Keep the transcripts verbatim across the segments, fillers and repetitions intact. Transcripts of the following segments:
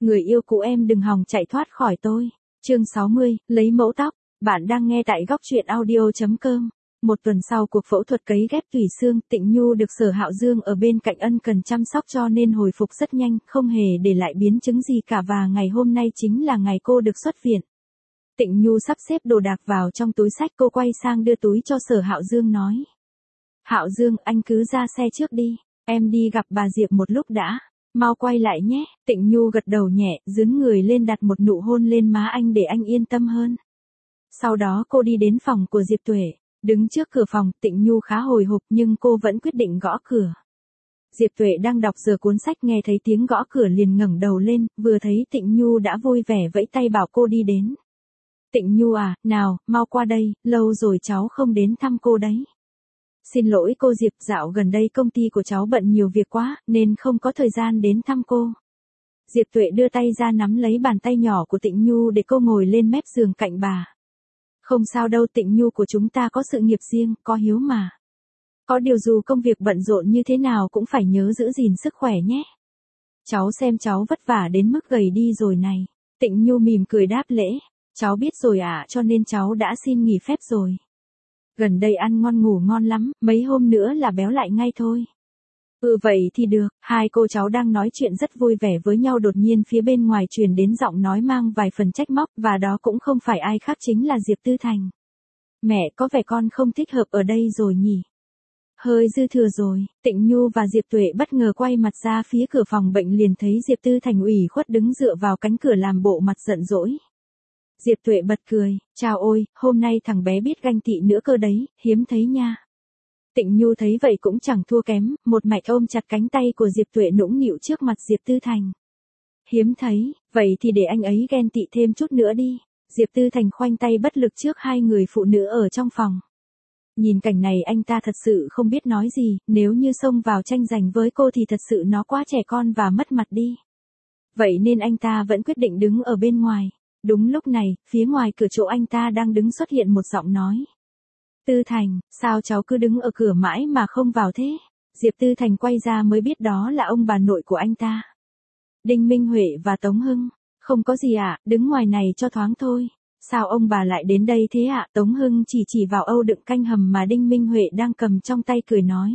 Người yêu cũ em đừng hòng chạy thoát khỏi tôi. Chương sáu mươi, lấy mẫu tóc. Bạn đang nghe tại góc truyện audio chấm com. Một tuần sau cuộc phẫu thuật cấy ghép tủy xương, Tịnh Nhu được Sở Hạo Dương ở bên cạnh ân cần chăm sóc cho nên hồi phục rất nhanh, không hề để lại biến chứng gì cả và ngày hôm nay chính là ngày cô được xuất viện. Tịnh Nhu sắp xếp đồ đạc vào trong túi xách, cô quay sang đưa túi cho Sở Hạo Dương nói. Hạo Dương, anh cứ ra xe trước đi, em đi gặp bà Diệp một lúc đã. Mau quay lại nhé. Tịnh Nhu gật đầu nhẹ, dướn người lên đặt một nụ hôn lên má anh để anh yên tâm hơn. Sau đó cô đi đến phòng của Diệp Tuệ. Đứng trước cửa phòng, Tịnh Nhu khá hồi hộp nhưng cô vẫn quyết định gõ cửa. Diệp Tuệ đang đọc giờ cuốn sách, nghe thấy tiếng gõ cửa liền ngẩng đầu lên, vừa thấy Tịnh Nhu đã vui vẻ vẫy tay bảo cô đi đến. Tịnh Nhu à, nào, mau qua đây, lâu rồi cháu không đến thăm cô đấy. Xin lỗi cô Diệp, dạo gần đây công ty của cháu bận nhiều việc quá, nên không có thời gian đến thăm cô. Diệp Tuệ đưa tay ra nắm lấy bàn tay nhỏ của Tịnh Nhu để cô ngồi lên mép giường cạnh bà. Không sao đâu, Tịnh Nhu của chúng ta có sự nghiệp riêng, có hiếu mà. Có điều dù công việc bận rộn như thế nào cũng phải nhớ giữ gìn sức khỏe nhé. Cháu xem cháu vất vả đến mức gầy đi rồi này. Tịnh Nhu mỉm cười đáp lễ. Cháu biết rồi ạ, à, cho nên cháu đã xin nghỉ phép rồi. Gần đây ăn ngon ngủ ngon lắm, mấy hôm nữa là béo lại ngay thôi. Ừ vậy thì được, hai cô cháu đang nói chuyện rất vui vẻ với nhau, đột nhiên phía bên ngoài truyền đến giọng nói mang vài phần trách móc, và đó cũng không phải ai khác chính là Diệp Tư Thành. Mẹ, có vẻ con không thích hợp ở đây rồi nhỉ? Hơi dư thừa rồi. Tịnh Nhu và Diệp Tuệ bất ngờ quay mặt ra phía cửa phòng bệnh liền thấy Diệp Tư Thành ủy khuất đứng dựa vào cánh cửa làm bộ mặt giận dỗi. Diệp Tuệ bật cười, chào ôi, hôm nay thằng bé biết ganh tị nữa cơ đấy, hiếm thấy nha. Tịnh Nhu thấy vậy cũng chẳng thua kém, một mạch ôm chặt cánh tay của Diệp Tuệ nũng nịu trước mặt Diệp Tư Thành. Hiếm thấy, vậy thì để anh ấy ghen tị thêm chút nữa đi. Diệp Tư Thành khoanh tay bất lực trước hai người phụ nữ ở trong phòng. Nhìn cảnh này anh ta thật sự không biết nói gì, nếu như xông vào tranh giành với cô thì thật sự nó quá trẻ con và mất mặt đi. Vậy nên anh ta vẫn quyết định đứng ở bên ngoài. Đúng lúc này, phía ngoài cửa chỗ anh ta đang đứng xuất hiện một giọng nói. Tư Thành, sao cháu cứ đứng ở cửa mãi mà không vào thế? Diệp Tư Thành quay ra mới biết đó là ông bà nội của anh ta. Đinh Minh Huệ và Tống Hưng. Không có gì ạ, à, đứng ngoài này cho thoáng thôi. Sao ông bà lại đến đây thế ạ? À? Tống Hưng chỉ chỉ vào âu đựng canh hầm mà Đinh Minh Huệ đang cầm trong tay cười nói.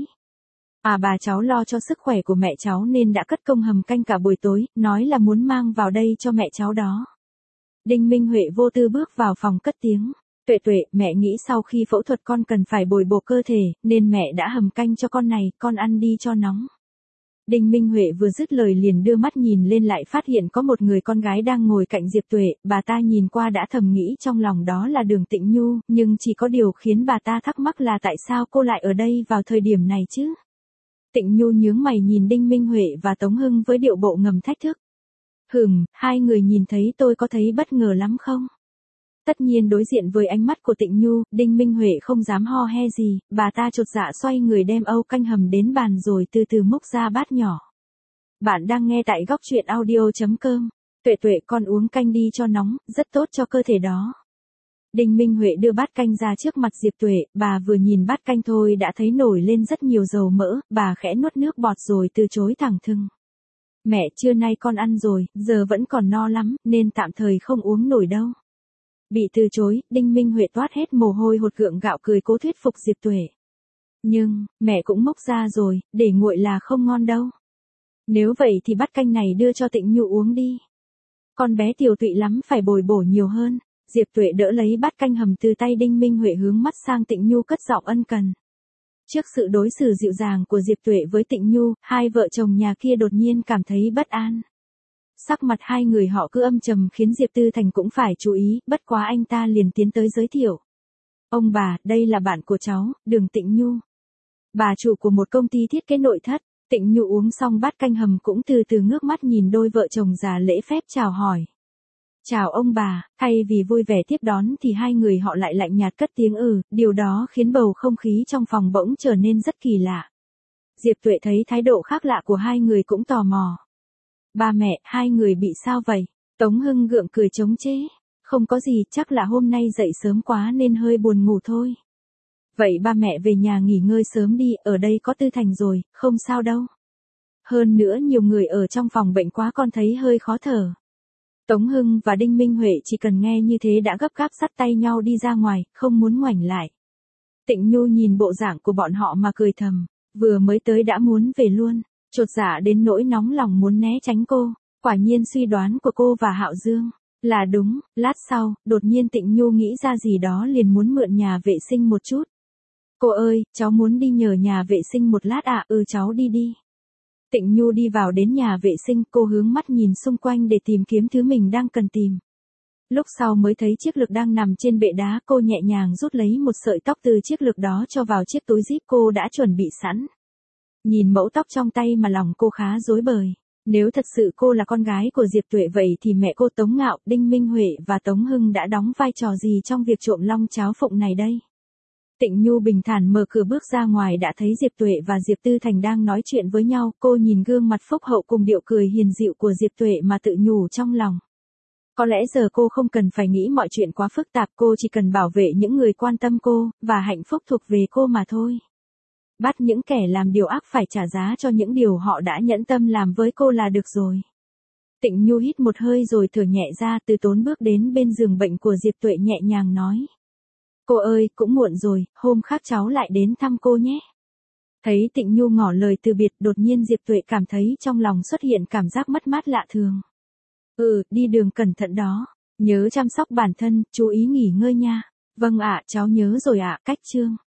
À bà cháu lo cho sức khỏe của mẹ cháu nên đã cất công hầm canh cả buổi tối, nói là muốn mang vào đây cho mẹ cháu đó. Đinh Minh Huệ vô tư bước vào phòng cất tiếng. Tuệ Tuệ, mẹ nghĩ sau khi phẫu thuật con cần phải bồi bổ cơ thể, nên mẹ đã hầm canh cho con này, con ăn đi cho nóng. Đinh Minh Huệ vừa dứt lời liền đưa mắt nhìn lên lại phát hiện có một người con gái đang ngồi cạnh Diệp Tuệ, bà ta nhìn qua đã thầm nghĩ trong lòng đó là Đường Tịnh Nhu, nhưng chỉ có điều khiến bà ta thắc mắc là tại sao cô lại ở đây vào thời điểm này chứ. Tịnh Nhu nhướng mày nhìn Đinh Minh Huệ và Tống Hưng với điệu bộ ngầm thách thức. Hừm, hai người nhìn thấy tôi có thấy bất ngờ lắm không? Tất nhiên đối diện với ánh mắt của Tịnh Nhu, Đinh Minh Huệ không dám ho he gì, bà ta chột dạ xoay người đem âu canh hầm đến bàn rồi từ từ múc ra bát nhỏ. Bạn đang nghe tại góc truyện audio chấm com. Tuệ Tuệ, con uống canh đi cho nóng, rất tốt cho cơ thể đó. Đinh Minh Huệ đưa bát canh ra trước mặt Diệp Tuệ, bà vừa nhìn bát canh thôi đã thấy nổi lên rất nhiều dầu mỡ, bà khẽ nuốt nước bọt rồi từ chối thẳng thừng. Mẹ, trưa nay con ăn rồi, giờ vẫn còn no lắm, nên tạm thời không uống nổi đâu. Bị từ chối, Đinh Minh Huệ toát hết mồ hôi hột gượng gạo cười cố thuyết phục Diệp Tuệ. Nhưng, mẹ cũng mốc ra rồi, để nguội là không ngon đâu. Nếu vậy thì bát canh này đưa cho Tịnh Nhu uống đi. Con bé tiều tụy lắm phải bồi bổ nhiều hơn. Diệp Tuệ đỡ lấy bát canh hầm từ tay Đinh Minh Huệ hướng mắt sang Tịnh Nhu cất giọng ân cần. Trước sự đối xử dịu dàng của Diệp Tuệ với Tịnh Nhu, hai vợ chồng nhà kia đột nhiên cảm thấy bất an. Sắc mặt hai người họ cứ âm trầm khiến Diệp Tư Thành cũng phải chú ý, bất quá anh ta liền tiến tới giới thiệu. Ông bà, đây là bạn của cháu, Đường Tịnh Nhu. Bà chủ của một công ty thiết kế nội thất. Tịnh Nhu uống xong bát canh hầm cũng từ từ ngước mắt nhìn đôi vợ chồng già lễ phép chào hỏi. Chào ông bà, thay vì vui vẻ tiếp đón thì hai người họ lại lạnh nhạt cất tiếng ừ, điều đó khiến bầu không khí trong phòng bỗng trở nên rất kỳ lạ. Diệp Tuệ thấy thái độ khác lạ của hai người cũng tò mò. Ba mẹ, hai người bị sao vậy? Tống Hưng gượng cười chống chế. Không có gì, chắc là hôm nay dậy sớm quá nên hơi buồn ngủ thôi. Vậy ba mẹ về nhà nghỉ ngơi sớm đi, ở đây có Tư Thành rồi, không sao đâu. Hơn nữa nhiều người ở trong phòng bệnh quá con thấy hơi khó thở. Tống Hưng và Đinh Minh Huệ chỉ cần nghe như thế đã gấp gáp dắt tay nhau đi ra ngoài, không muốn ngoảnh lại. Tịnh Nhu nhìn bộ dạng của bọn họ mà cười thầm, vừa mới tới đã muốn về luôn, chột dạ đến nỗi nóng lòng muốn né tránh cô. Quả nhiên suy đoán của cô và Hạo Dương là đúng. Lát sau, đột nhiên Tịnh Nhu nghĩ ra gì đó liền muốn mượn nhà vệ sinh một chút. Cô ơi, cháu muốn đi nhờ nhà vệ sinh một lát ạ. Ừ cháu đi đi. Tịnh Nhu đi vào đến nhà vệ sinh, cô hướng mắt nhìn xung quanh để tìm kiếm thứ mình đang cần tìm. Lúc sau mới thấy chiếc lược đang nằm trên bệ đá, cô nhẹ nhàng rút lấy một sợi tóc từ chiếc lược đó cho vào chiếc túi zip cô đã chuẩn bị sẵn. Nhìn mẫu tóc trong tay mà lòng cô khá rối bời. Nếu thật sự cô là con gái của Diệp Tuệ vậy thì mẹ cô Tống Ngạo, Đinh Minh Huệ và Tống Hưng đã đóng vai trò gì trong việc trộm long cháo phụng này đây? Tịnh Nhu bình thản mở cửa bước ra ngoài đã thấy Diệp Tuệ và Diệp Tư Thành đang nói chuyện với nhau. Cô nhìn gương mặt phúc hậu cùng điệu cười hiền dịu của Diệp Tuệ mà tự nhủ trong lòng. Có lẽ giờ cô không cần phải nghĩ mọi chuyện quá phức tạp, cô chỉ cần bảo vệ những người quan tâm cô, và hạnh phúc thuộc về cô mà thôi. Bắt những kẻ làm điều ác phải trả giá cho những điều họ đã nhẫn tâm làm với cô là được rồi. Tịnh Nhu hít một hơi rồi thở nhẹ ra, từ tốn bước đến bên giường bệnh của Diệp Tuệ nhẹ nhàng nói. Cô ơi, cũng muộn rồi, hôm khác cháu lại đến thăm cô nhé. Thấy Tịnh Nhu ngỏ lời từ biệt, đột nhiên Diệp Tuệ cảm thấy trong lòng xuất hiện cảm giác mất mát lạ thường. Ừ, đi đường cẩn thận đó, nhớ chăm sóc bản thân, chú ý nghỉ ngơi nha. Vâng ạ, cháu nhớ rồi ạ. Cách chương